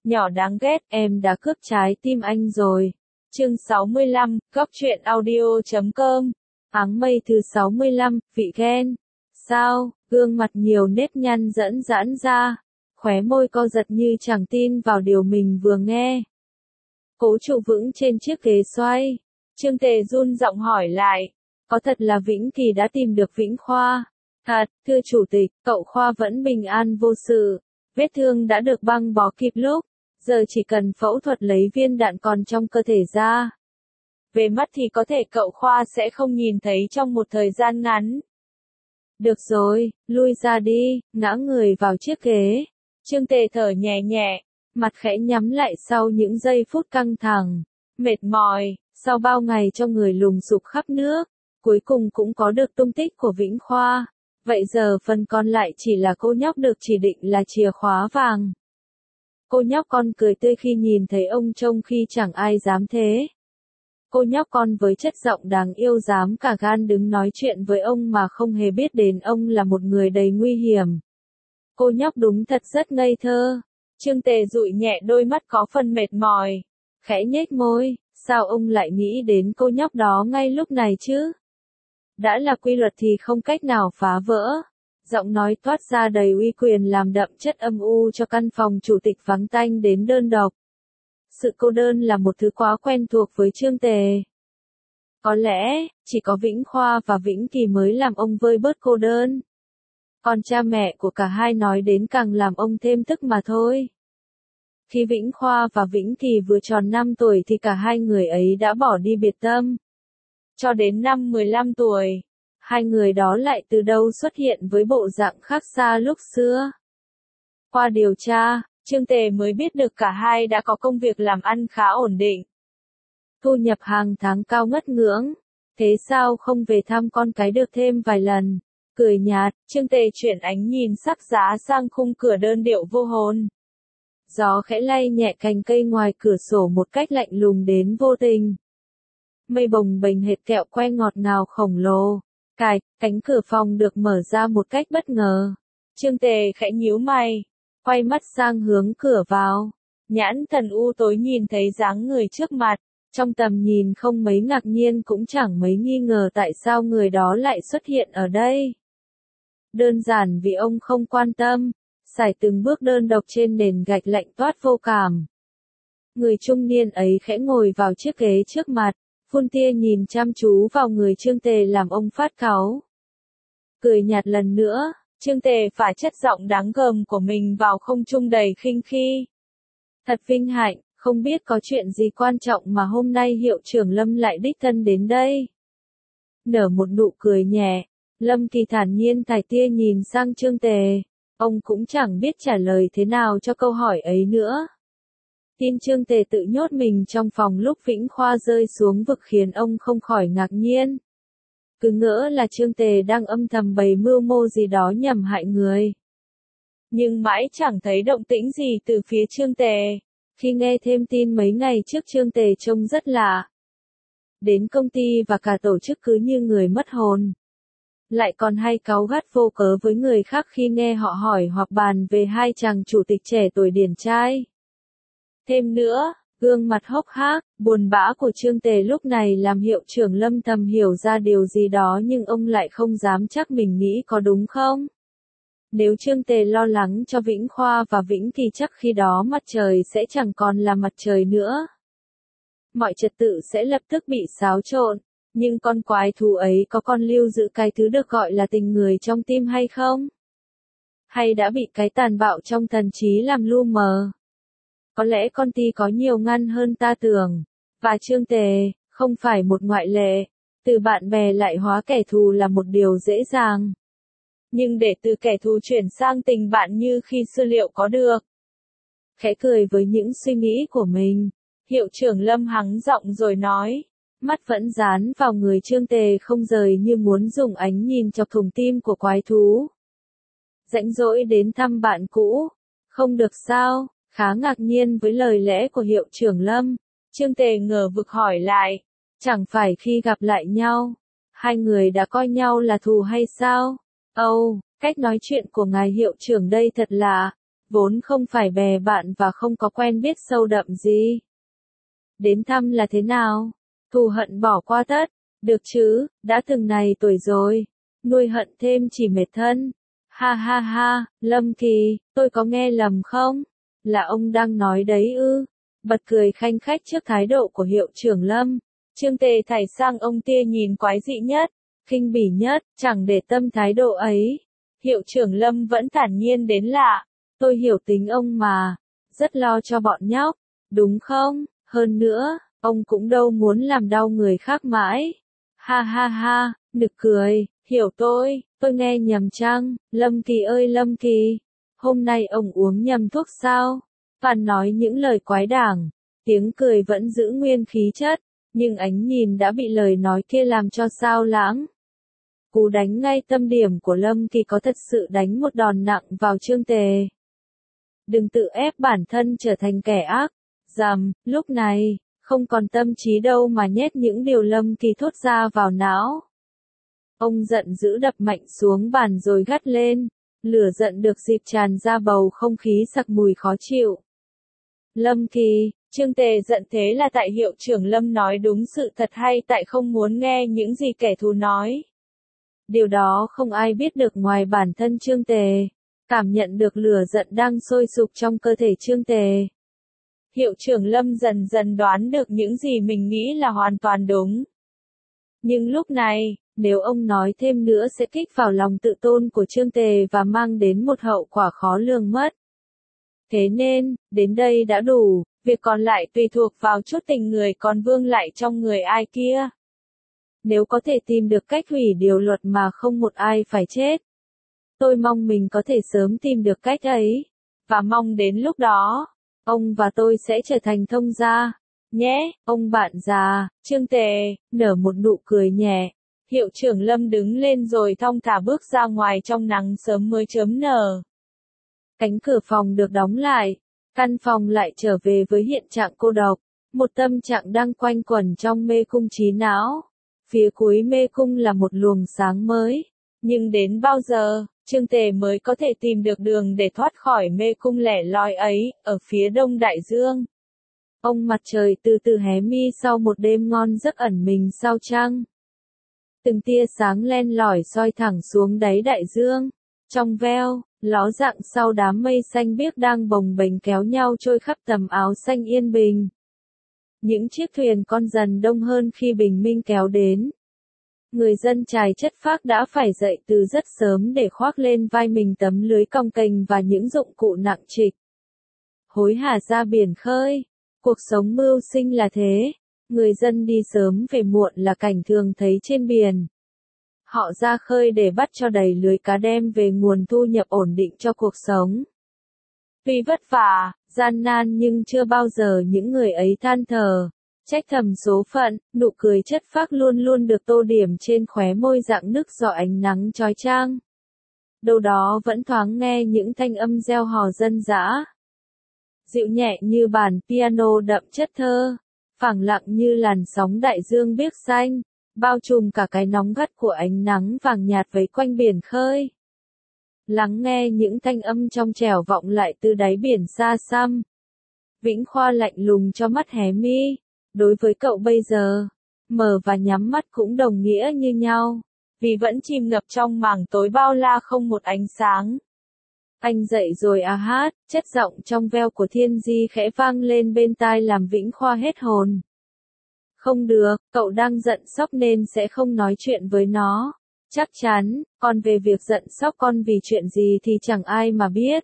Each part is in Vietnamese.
Nhỏ đáng ghét, em đã cướp trái tim anh rồi. Chương 65, Góc truyện audio.com. Áng mây thứ 65, vị ghen. Sao, gương mặt nhiều nếp nhăn dẫn giãn ra, khóe môi co giật như chẳng tin vào điều mình vừa nghe. Cố trụ vững trên chiếc ghế xoay. Trương Tề run giọng hỏi lại, có thật là Vĩnh Kỳ đã tìm được Vĩnh Khoa? Thật, thưa chủ tịch, cậu Khoa vẫn bình an vô sự, vết thương đã được băng bó kịp lúc, giờ chỉ cần phẫu thuật lấy viên đạn còn trong cơ thể ra. Về mắt thì có thể cậu Khoa sẽ không nhìn thấy trong một thời gian ngắn. Được rồi, lui ra đi, ngã người vào chiếc ghế. Trương Tề thở nhẹ nhẹ, mặt khẽ nhắm lại sau những giây phút căng thẳng, mệt mỏi, sau bao ngày cho người lùng sục khắp nước, cuối cùng cũng có được tung tích của Vĩnh Khoa. Vậy giờ phần còn lại chỉ là cô nhóc được chỉ định là chìa khóa vàng. Cô nhóc con cười tươi khi nhìn thấy ông trông khi chẳng ai dám thế. Cô nhóc con với chất giọng đáng yêu dám cả gan đứng nói chuyện với ông mà không hề biết đến ông là một người đầy nguy hiểm. Cô nhóc đúng thật rất ngây thơ. Trương Tề dụi nhẹ đôi mắt có phần mệt mỏi, khẽ nhếch môi, sao ông lại nghĩ đến cô nhóc đó ngay lúc này chứ? Đã là quy luật thì không cách nào phá vỡ. Giọng nói toát ra đầy uy quyền làm đậm chất âm u cho căn phòng chủ tịch vắng tanh đến đơn độc. Sự cô đơn là một thứ quá quen thuộc với Trương Tề. Có lẽ, chỉ có Vĩnh Khoa và Vĩnh Kỳ mới làm ông vơi bớt cô đơn. Còn cha mẹ của cả hai nói đến càng làm ông thêm tức mà thôi. Khi Vĩnh Khoa và Vĩnh Kỳ vừa tròn 5 tuổi thì cả hai người ấy đã bỏ đi biệt tâm. Cho đến năm 15 tuổi, hai người đó lại từ đâu xuất hiện với bộ dạng khác xa lúc xưa. Qua điều tra, Trương Tề mới biết được cả hai đã có công việc làm ăn khá ổn định. Thu nhập hàng tháng cao ngất ngưỡng. Thế sao không về thăm con cái được thêm vài lần? Cười nhạt, Trương Tề chuyển ánh nhìn sắc giá sang khung cửa đơn điệu vô hồn. Gió khẽ lay nhẹ cành cây ngoài cửa sổ một cách lạnh lùng đến vô tình. Mây bồng bềnh hệt kẹo que ngọt ngào khổng lồ. Cánh cửa phòng được mở ra một cách bất ngờ. Trương Tề khẽ nhíu mày, quay mắt sang hướng cửa vào. Nhãn thần u tối nhìn thấy dáng người trước mặt, trong tầm nhìn không mấy ngạc nhiên cũng chẳng mấy nghi ngờ tại sao người đó lại xuất hiện ở đây. Đơn giản vì ông không quan tâm, sải từng bước đơn độc trên nền gạch lạnh toát vô cảm. Người trung niên ấy khẽ ngồi vào chiếc ghế trước mặt, phun tia nhìn chăm chú vào người Trương Tề làm ông phát cáu. Cười nhạt lần nữa, Trương Tề phả chất giọng đáng gờm của mình vào không trung đầy khinh khi. Thật vinh hạnh, không biết có chuyện gì quan trọng mà hôm nay hiệu trưởng Lâm lại đích thân đến đây. Nở một nụ cười nhẹ, Lâm Kỳ thản nhiên thải tia nhìn sang Trương Tề. Ông cũng chẳng biết trả lời thế nào cho câu hỏi ấy nữa. Tin Trương Tề tự nhốt mình trong phòng lúc Vĩnh Khoa rơi xuống vực khiến ông không khỏi ngạc nhiên. Cứ ngỡ là Trương Tề đang âm thầm bày mưu mô gì đó nhằm hại người. Nhưng mãi chẳng thấy động tĩnh gì từ phía Trương Tề. Khi nghe thêm tin mấy ngày trước Trương Tề trông rất lạ. Đến công ty và cả tổ chức cứ như người mất hồn. Lại còn hay cáu gắt vô cớ với người khác khi nghe họ hỏi hoặc bàn về hai chàng chủ tịch trẻ tuổi điển trai. Thêm nữa, gương mặt hốc hác, buồn bã của Trương Tề lúc này làm hiệu trưởng Lâm thầm hiểu ra điều gì đó nhưng ông lại không dám chắc mình nghĩ có đúng không. Nếu Trương Tề lo lắng cho Vĩnh Khoa và Vĩnh Kỳ chắc khi đó mặt trời sẽ chẳng còn là mặt trời nữa. Mọi trật tự sẽ lập tức bị xáo trộn, nhưng con quái thú ấy có còn lưu giữ cái thứ được gọi là tình người trong tim hay không? Hay đã bị cái tàn bạo trong thần trí làm lu mờ? Có lẽ con Ti có nhiều ngăn hơn ta tưởng, và Trương Tề, không phải một ngoại lệ. Từ bạn bè lại hóa kẻ thù là một điều dễ dàng. Nhưng để từ kẻ thù chuyển sang tình bạn như khi xưa liệu có được? Khẽ cười với những suy nghĩ của mình, hiệu trưởng Lâm hắng giọng rồi nói, mắt vẫn dán vào người Trương Tề không rời như muốn dùng ánh nhìn chọc thủng tim của quái thú. Rãnh rỗi đến thăm bạn cũ, không được sao? Khá ngạc nhiên với lời lẽ của hiệu trưởng Lâm, Trương Tề ngờ vực hỏi lại, chẳng phải khi gặp lại nhau, hai người đã coi nhau là thù hay sao? Cách nói chuyện của ngài hiệu trưởng đây thật lạ, vốn không phải bè bạn và không có quen biết sâu đậm gì. Đến thăm là thế nào? Thù hận bỏ qua tất, được chứ, đã từng này tuổi rồi, nuôi hận thêm chỉ mệt thân. Ha ha ha, Lâm Kỳ, tôi có nghe lầm không? Là ông đang nói đấy ư? Bật cười khanh khách trước thái độ của hiệu trưởng Lâm. Trương Tề thảy sang ông kia nhìn quái dị nhất, khinh bỉ nhất, chẳng để tâm thái độ ấy. Hiệu trưởng Lâm vẫn thản nhiên đến lạ. Tôi hiểu tính ông mà, rất lo cho bọn nhóc, đúng không? Hơn nữa, ông cũng đâu muốn làm đau người khác mãi. Ha ha ha, nực cười, hiểu tôi nghe nhầm chăng? Lâm Kỳ ơi Lâm Kỳ, hôm nay ông uống nhầm thuốc sao? Phàn nói những lời quái đản, tiếng cười vẫn giữ nguyên khí chất, nhưng ánh nhìn đã bị lời nói kia làm cho xao lãng. Cú đánh ngay tâm điểm của Lâm Kỳ có thật sự đánh một đòn nặng vào Trương Tề. Đừng tự ép bản thân trở thành kẻ ác. Dầm, lúc này, không còn tâm trí đâu mà nhét những điều Lâm Kỳ thốt ra vào não. Ông giận dữ đập mạnh xuống bàn rồi gắt lên. Lửa giận được dịp tràn ra bầu không khí sặc mùi khó chịu. Lâm Kỳ, Trương Tề giận thế là tại hiệu trưởng Lâm nói đúng sự thật hay tại không muốn nghe những gì kẻ thù nói. Điều đó không ai biết được ngoài bản thân Trương Tề. Cảm nhận được lửa giận đang sôi sục trong cơ thể Trương Tề. Hiệu trưởng Lâm dần dần đoán được những gì mình nghĩ là hoàn toàn đúng. Nhưng lúc này, nếu ông nói thêm nữa sẽ kích vào lòng tự tôn của Trương Tề và mang đến một hậu quả khó lường mất. Thế nên, đến đây đã đủ, việc còn lại tùy thuộc vào chút tình người còn vương lại trong người ai kia. Nếu có thể tìm được cách hủy điều luật mà không một ai phải chết. Tôi mong mình có thể sớm tìm được cách ấy. Và mong đến lúc đó, ông và tôi sẽ trở thành thông gia. Nhé, ông bạn già, Trương Tề, nở một nụ cười nhẹ. Hiệu trưởng Lâm đứng lên rồi thong thả bước ra ngoài trong nắng sớm mới chớm nở. Cánh cửa phòng được đóng lại. Căn phòng lại trở về với hiện trạng cô độc. Một tâm trạng đang quanh quẩn trong mê cung trí não. Phía cuối mê cung là một luồng sáng mới. Nhưng đến bao giờ, Trương Tề mới có thể tìm được đường để thoát khỏi mê cung lẻ loi ấy, ở phía đông đại dương. Ông mặt trời từ từ hé mi sau một đêm ngon giấc ẩn mình sau trăng. Từng tia sáng len lỏi soi thẳng xuống đáy đại dương. Trong veo, ló dạng sau đám mây xanh biếc đang bồng bềnh kéo nhau trôi khắp tầm áo xanh yên bình. Những chiếc thuyền con dần đông hơn khi bình minh kéo đến. Người dân chài chất phác đã phải dậy từ rất sớm để khoác lên vai mình tấm lưới cong kềnh và những dụng cụ nặng trịch. Hối hả ra biển khơi. Cuộc sống mưu sinh là thế. Người dân đi sớm về muộn là cảnh thường thấy trên biển. Họ ra khơi để bắt cho đầy lưới cá đem về nguồn thu nhập ổn định cho cuộc sống. Tuy vất vả, gian nan nhưng chưa bao giờ những người ấy than thở. Trách thầm số phận, nụ cười chất phác luôn luôn được tô điểm trên khóe môi rạng nức do ánh nắng chói chang. Đâu đó vẫn thoáng nghe những thanh âm reo hò dân dã. Dịu nhẹ như bàn piano đậm chất thơ, phẳng lặng như làn sóng đại dương biếc xanh, bao trùm cả cái nóng gắt của ánh nắng vàng nhạt vây quanh biển khơi. Lắng nghe những thanh âm trong trẻo vọng lại từ đáy biển xa xăm. Vĩnh Khoa lạnh lùng cho mắt hé mi. Đối với cậu bây giờ, mở và nhắm mắt cũng đồng nghĩa như nhau, vì vẫn chìm ngập trong mảng tối bao la không một ánh sáng. Anh dậy rồi à hát, chất giọng trong veo của Thiên Di khẽ vang lên bên tai làm Vĩnh Khoa hết hồn. Không được, cậu đang giận sóc nên sẽ không nói chuyện với nó. Chắc chắn, còn về việc giận sóc con vì chuyện gì thì chẳng ai mà biết.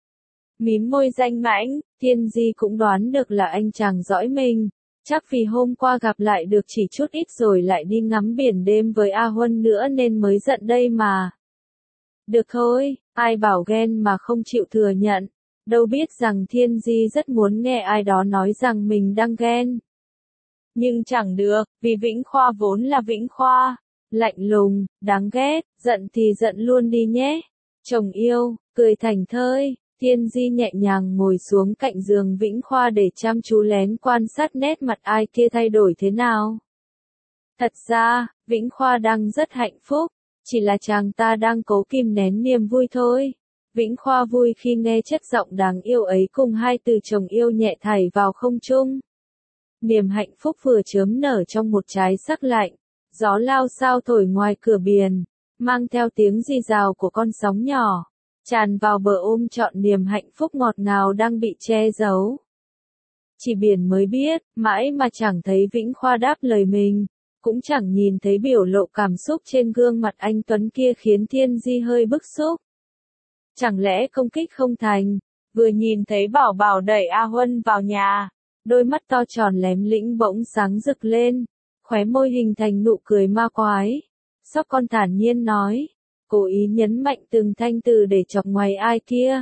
Mím môi danh mãnh, Thiên Di cũng đoán được là anh chàng dõi mình. Chắc vì hôm qua gặp lại được chỉ chút ít rồi lại đi ngắm biển đêm với A Huân nữa nên mới giận đây mà. Được thôi, ai bảo ghen mà không chịu thừa nhận. Đâu biết rằng Thiên Di rất muốn nghe ai đó nói rằng mình đang ghen. Nhưng chẳng được, vì Vĩnh Khoa vốn là Vĩnh Khoa. Lạnh lùng, đáng ghét, giận thì giận luôn đi nhé. Chồng yêu, cười thành thơi. Thiên Di nhẹ nhàng ngồi xuống cạnh giường Vĩnh Khoa để chăm chú lén quan sát nét mặt ai kia thay đổi thế nào. Thật ra, Vĩnh Khoa đang rất hạnh phúc, chỉ là chàng ta đang cố kìm nén niềm vui thôi. Vĩnh Khoa vui khi nghe chất giọng đáng yêu ấy cùng hai từ chồng yêu nhẹ thảy vào không trung. Niềm hạnh phúc vừa chớm nở trong một trái sắc lạnh, gió lao sao thổi ngoài cửa biển, mang theo tiếng rì rào của con sóng nhỏ, tràn vào bờ ôm trọn niềm hạnh phúc ngọt ngào đang bị che giấu. Chỉ biển mới biết, mãi mà chẳng thấy Vĩnh Khoa đáp lời mình, cũng chẳng nhìn thấy biểu lộ cảm xúc trên gương mặt anh Tuấn kia khiến Thiên Di hơi bức xúc. Chẳng lẽ công kích không thành, vừa nhìn thấy Bảo Bảo đẩy A Huân vào nhà, đôi mắt to tròn lém lĩnh bỗng sáng rực lên, khóe môi hình thành nụ cười ma quái. Sóc Con thản nhiên nói, cố ý nhấn mạnh từng thanh từ để chọc ngoài ai kia.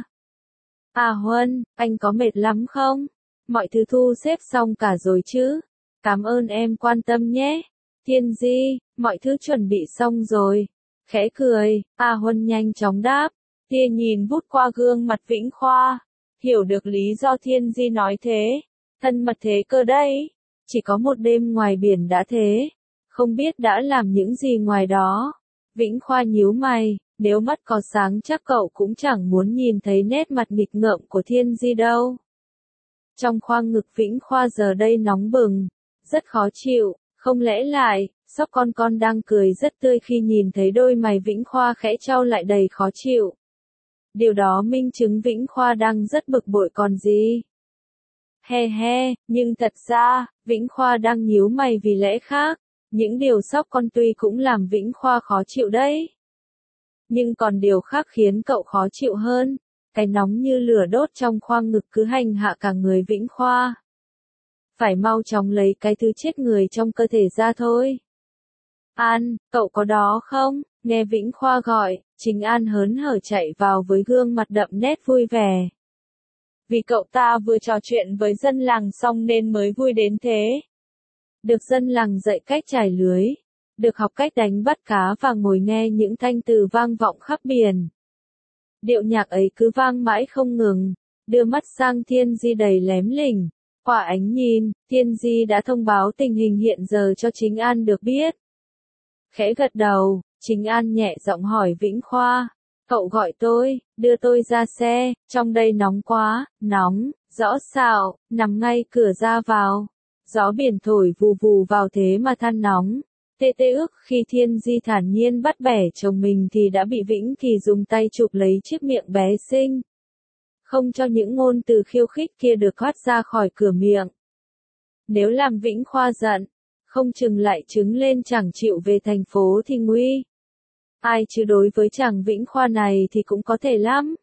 A Huân, anh có mệt lắm không? Mọi thứ thu xếp xong cả rồi chứ? Cảm ơn em quan tâm nhé. Thiên Di, mọi thứ chuẩn bị xong rồi. Khẽ cười, A Huân nhanh chóng đáp. Tia nhìn vút qua gương mặt Vĩnh Khoa, hiểu được lý do Thiên Di nói thế. Thân mật thế cơ đấy, chỉ có một đêm ngoài biển đã thế, không biết đã làm những gì ngoài đó. Vĩnh Khoa nhíu mày, nếu mắt có sáng chắc cậu cũng chẳng muốn nhìn thấy nét mặt nghịch ngợm của Thiên Di đâu. Trong khoang ngực Vĩnh Khoa giờ đây nóng bừng, rất khó chịu, không lẽ lại, Sóc Con đang cười rất tươi khi nhìn thấy đôi mày Vĩnh Khoa khẽ chau lại đầy khó chịu. Điều đó minh chứng Vĩnh Khoa đang rất bực bội còn gì. He he, nhưng thật ra, Vĩnh Khoa đang nhíu mày vì lẽ khác, những điều Sóc Con tuy cũng làm Vĩnh Khoa khó chịu đấy. Nhưng còn điều khác khiến cậu khó chịu hơn, cái nóng như lửa đốt trong khoang ngực cứ hành hạ cả người Vĩnh Khoa. Phải mau chóng lấy cái thứ chết người trong cơ thể ra thôi. An, cậu có đó không? Nghe Vĩnh Khoa gọi, Chính An hớn hở chạy vào với gương mặt đậm nét vui vẻ. Vì cậu ta vừa trò chuyện với dân làng xong nên mới vui đến thế. Được dân làng dạy cách trải lưới, được học cách đánh bắt cá và ngồi nghe những thanh từ vang vọng khắp biển. Điệu nhạc ấy cứ vang mãi không ngừng, đưa mắt sang Thiên Di đầy lém lỉnh. Qua ánh nhìn, Thiên Di đã thông báo tình hình hiện giờ cho Chính An được biết. Khẽ gật đầu, Chính An nhẹ giọng hỏi Vĩnh Khoa, cậu gọi tôi, đưa tôi ra xe, trong đây nóng quá, nóng, rõ xạo, nằm ngay cửa ra vào. Gió biển thổi vù vù vào thế mà than nóng. Tê tê ức khi Thiên Di thản nhiên bắt bẻ chồng mình thì đã bị Vĩnh Kỳ dùng tay chụp lấy chiếc miệng bé xinh. Không cho những ngôn từ khiêu khích kia được thoát ra khỏi cửa miệng. Nếu làm Vĩnh Khoa giận, không chừng lại trứng lên chẳng chịu về thành phố thì nguy. Ai chứ đối với chàng Vĩnh Khoa này thì cũng có thể lắm.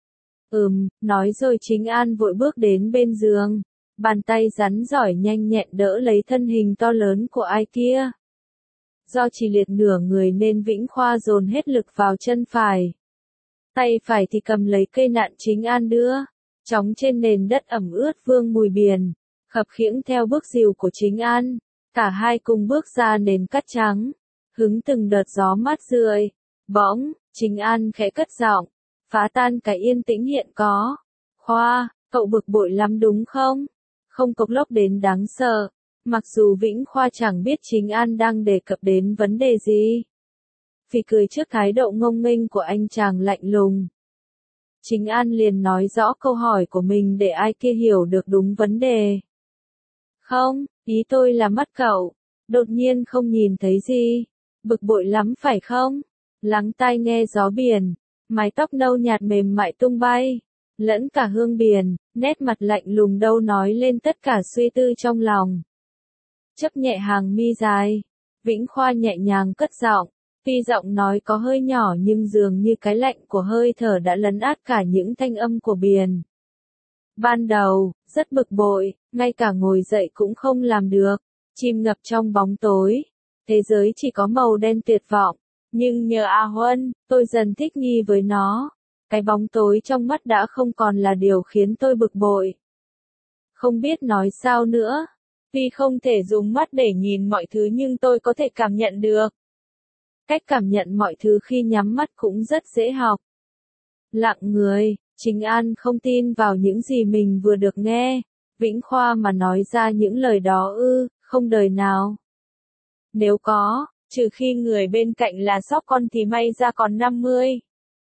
Nói rồi Chính An vội bước đến bên giường. Bàn tay rắn giỏi nhanh nhẹn đỡ lấy thân hình to lớn của ai kia. Do chỉ liệt nửa người nên Vĩnh Khoa dồn hết lực vào chân phải. Tay phải thì cầm lấy cây nặn Chính An đưa. Chóng trên nền đất ẩm ướt vương mùi biển. Khập khiễng theo bước dìu của Chính An. Cả hai cùng bước ra nền cát trắng. Hứng từng đợt gió mát rượi. Bỗng, Chính An khẽ cất giọng. Phá tan cái yên tĩnh hiện có. Khoa, cậu bực bội lắm đúng không? Không cộc lốc đến đáng sợ. Mặc dù Vĩnh Khoa chẳng biết Chính An đang đề cập đến vấn đề gì. Vì cười trước thái độ ngông nghênh của anh chàng lạnh lùng. Chính An liền nói rõ câu hỏi của mình để ai kia hiểu được đúng vấn đề. Không, ý tôi là mắt cậu. Đột nhiên không nhìn thấy gì. Bực bội lắm phải không? Lắng tai nghe gió biển. Mái tóc nâu nhạt mềm mại tung bay. Lẫn cả hương biển, nét mặt lạnh lùng đâu nói lên tất cả suy tư trong lòng. Chấp nhẹ hàng mi dài, Vĩnh Khoa nhẹ nhàng cất giọng, tuy giọng nói có hơi nhỏ nhưng dường như cái lạnh của hơi thở đã lấn át cả những thanh âm của biển. Ban đầu, rất bực bội, ngay cả ngồi dậy cũng không làm được, chìm ngập trong bóng tối. Thế giới chỉ có màu đen tuyệt vọng, nhưng nhờ A Huân, tôi dần thích nghi với nó. Cái bóng tối trong mắt đã không còn là điều khiến tôi bực bội. Không biết nói sao nữa. Tuy không thể dùng mắt để nhìn mọi thứ nhưng tôi có thể cảm nhận được. Cách cảm nhận mọi thứ khi nhắm mắt cũng rất dễ học. Lặng người, Chính An không tin vào những gì mình vừa được nghe. Vĩnh Khoa mà nói ra những lời đó không đời nào. Nếu có, trừ khi người bên cạnh là Sóc Con thì may ra còn 50.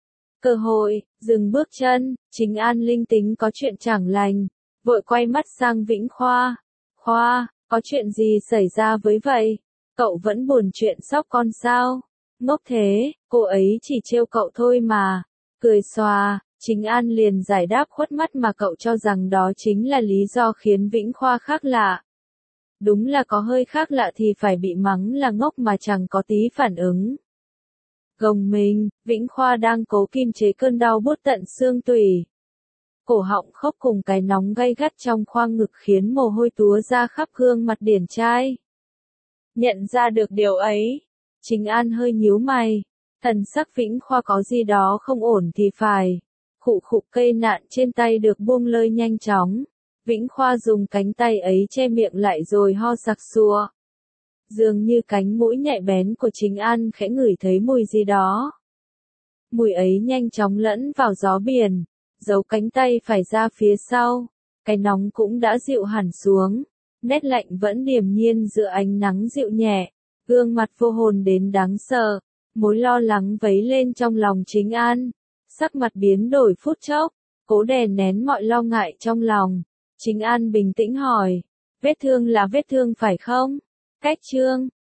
cơ hội, dừng bước chân, Chính An linh tính có chuyện chẳng lành, vội quay mắt sang Vĩnh Khoa. Khoa, có chuyện gì xảy ra với vậy? Cậu vẫn buồn chuyện sóc con sao? Ngốc thế, cô ấy chỉ trêu cậu thôi mà. Cười xòa, Chính An liền giải đáp khuất mắt mà cậu cho rằng đó chính là lý do khiến Vĩnh Khoa khác lạ. Đúng là có hơi khác lạ thì phải bị mắng là ngốc mà chẳng có tí phản ứng. Gồng mình, Vĩnh Khoa đang cố kiềm chế cơn đau buốt tận xương tủy. Cổ họng khốc cùng cái nóng gay gắt trong khoang ngực khiến mồ hôi túa ra khắp gương mặt điển trai. Nhận ra được điều ấy, Chính An hơi nhíu mày. Thần sắc Vĩnh Khoa có gì đó không ổn thì phải. Khụ khụ, cây nạn trên tay được buông lơi nhanh chóng. Vĩnh Khoa dùng cánh tay ấy che miệng lại rồi ho sặc sụa. Dường như cánh mũi nhạy bén của Chính An khẽ ngửi thấy mùi gì đó. Mùi ấy nhanh chóng lẫn vào gió biển, giấu cánh tay phải ra phía sau. Cái nóng cũng đã dịu hẳn xuống, nét lạnh vẫn điềm nhiên giữa ánh nắng dịu nhẹ. Gương mặt vô hồn đến đáng sợ, mối lo lắng vấy lên trong lòng Chính An. Sắc mặt biến đổi phút chốc, cố đè nén mọi lo ngại trong lòng. Chính An bình tĩnh hỏi, vết thương là vết thương phải không? Cách Trương,